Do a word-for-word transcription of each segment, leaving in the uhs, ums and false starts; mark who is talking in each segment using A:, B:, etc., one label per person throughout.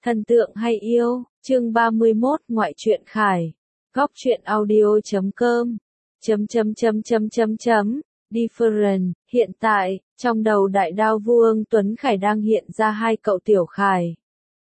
A: Thần tượng hay yêu, chương ba mươi mốt ngoại truyện Khải. Góc truyện audio chấm com. Chấm chấm chấm chấm chấm chấm. Different, hiện tại, trong đầu đại đao Vương Tuấn Khải đang hiện ra hai cậu tiểu Khải.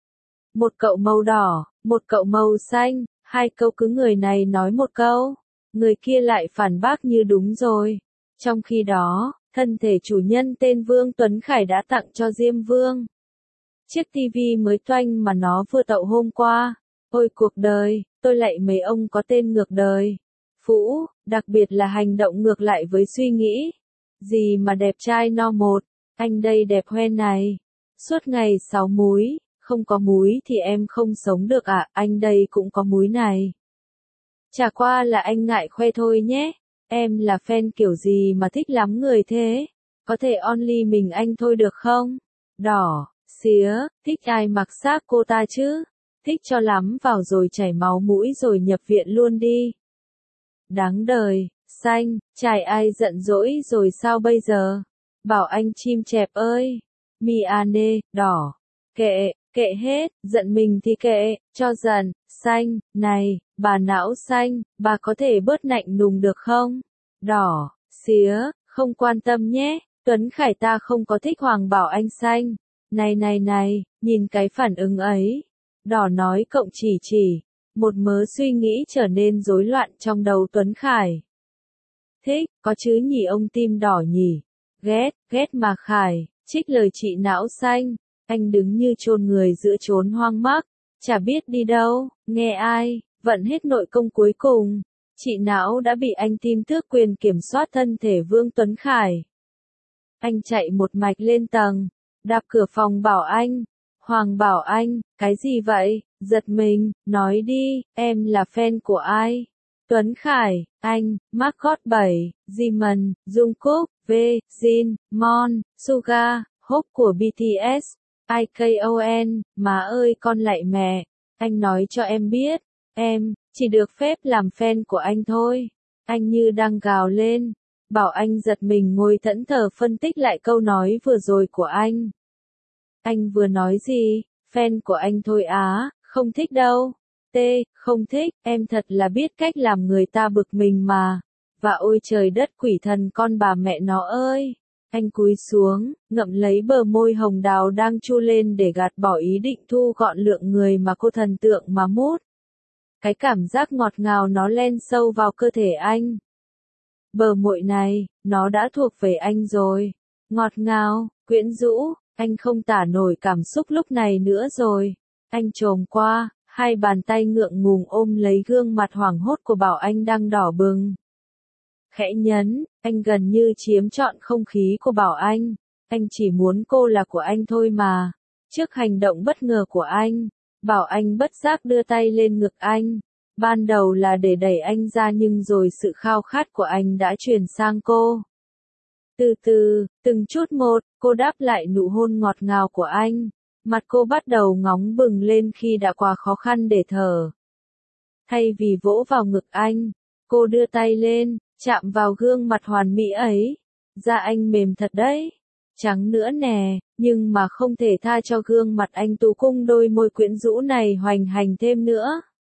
A: Một cậu màu đỏ, một cậu màu xanh, hai câu cứ người này nói một câu, người kia lại phản bác như đúng rồi. Trong khi đó, thân thể chủ nhân tên Vương Tuấn Khải đã tặng cho Diêm Vương chiếc tivi mới toanh mà nó vừa tậu hôm qua. Ôi cuộc đời, tôi lại mấy ông có tên ngược đời. Phũ, đặc biệt là hành động ngược lại với suy nghĩ. Gì mà đẹp trai no một, anh đây đẹp hoen này. Suốt ngày sáu múi, không có múi thì em không sống được à, anh đây cũng có múi này. Chả qua là anh ngại khoe thôi nhé. Em là fan kiểu gì mà thích lắm người thế? Có thể only mình anh thôi được không? Đỏ, xía, thích ai mặc xác cô ta chứ? Thích cho lắm vào rồi chảy máu mũi rồi nhập viện luôn đi. Đáng đời, xanh, chài ai giận dỗi rồi sao bây giờ? Bảo anh chim chẹp ơi. Miane, đỏ. Kệ, kệ hết, giận mình thì kệ, cho giận, xanh, này, bà não xanh, bà có thể bớt nạnh nùng được không? Đỏ, xía, không quan tâm nhé, Tuấn Khải ta không có thích Hoàng Bảo Anh xanh. Này này này, nhìn cái phản ứng ấy. Đỏ nói cộng chỉ chỉ, một mớ suy nghĩ trở nên rối loạn trong đầu Tuấn Khải. Thích, có chứ nhỉ ông tim đỏ nhỉ? Ghét, ghét mà Khải, trích lời chị não xanh. Anh đứng như chôn người giữa chốn hoang mắc, chả biết đi đâu, nghe ai, vận hết nội công cuối cùng. Chị não đã bị anh tim tước quyền kiểm soát thân thể Vương Tuấn Khải. Anh chạy một mạch lên tầng, đạp cửa phòng Bảo Anh. Hoàng Bảo Anh, cái gì vậy? Giật mình, nói đi, em là fan của ai? Tuấn Khải, anh, Margot bảy, Jimin, Jungkook, V, Jin, Mon, Suga, Hope của bê tê ét, i ca o en, má ơi con lạy mẹ, anh nói cho em biết, em, chỉ được phép làm fan của anh thôi. Anh như đang gào lên. Bảo Anh giật mình ngồi thẫn thờ phân tích lại câu nói vừa rồi của anh. Anh vừa nói gì? Fan của anh thôi á, không thích đâu. T, không thích, em thật là biết cách làm người ta bực mình mà. Và ôi trời đất quỷ thần con bà mẹ nó ơi. Anh cúi xuống, ngậm lấy bờ môi hồng đào đang chu lên để gạt bỏ ý định thu gọn lượng người mà cô thần tượng mà mút. Cái cảm giác ngọt ngào nó len sâu vào cơ thể anh. Bờ môi này, nó đã thuộc về anh rồi. Ngọt ngào, quyến rũ, anh không tả nổi cảm xúc lúc này nữa rồi. Anh chồm qua, hai bàn tay ngượng ngùng ôm lấy gương mặt hoảng hốt của Bảo Anh đang đỏ bừng. Khẽ nhấn, anh gần như chiếm trọn không khí của Bảo Anh. Anh chỉ muốn cô là của anh thôi mà. Trước hành động bất ngờ của anh, Bảo Anh bất giác đưa tay lên ngực anh. Ban đầu là để đẩy anh ra nhưng rồi sự khao khát của anh đã chuyển sang cô. Từ từ, từng chút một, cô đáp lại nụ hôn ngọt ngào của anh. Mặt cô bắt đầu ngóng bừng lên khi đã quá khó khăn để thở. Thay vì vỗ vào ngực anh, cô đưa tay lên, chạm vào gương mặt hoàn mỹ ấy. Da anh mềm thật đấy. Trắng nữa nè, nhưng mà không thể tha cho gương mặt anh tú cung đôi môi quyến rũ này hoành hành thêm nữa.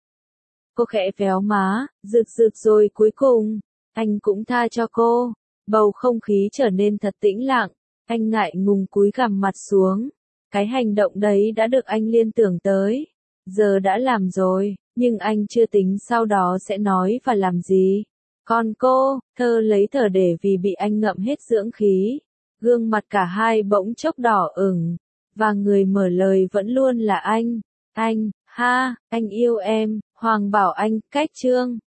A: Cô khẽ véo má, rực rực rồi cuối cùng, anh cũng tha cho cô. Bầu không khí trở nên thật tĩnh lặng, anh ngại ngùng cúi gằm mặt xuống. Cái hành động đấy đã được anh liên tưởng tới. Giờ đã làm rồi, nhưng anh chưa tính sau đó sẽ nói và làm gì. Còn cô, thơ lấy thở để vì bị anh ngậm hết dưỡng khí. Gương mặt cả hai bỗng chốc đỏ ửng, và người mở lời vẫn luôn là anh. Anh, ha, anh yêu em, Hoàng Bảo Anh, cách chương.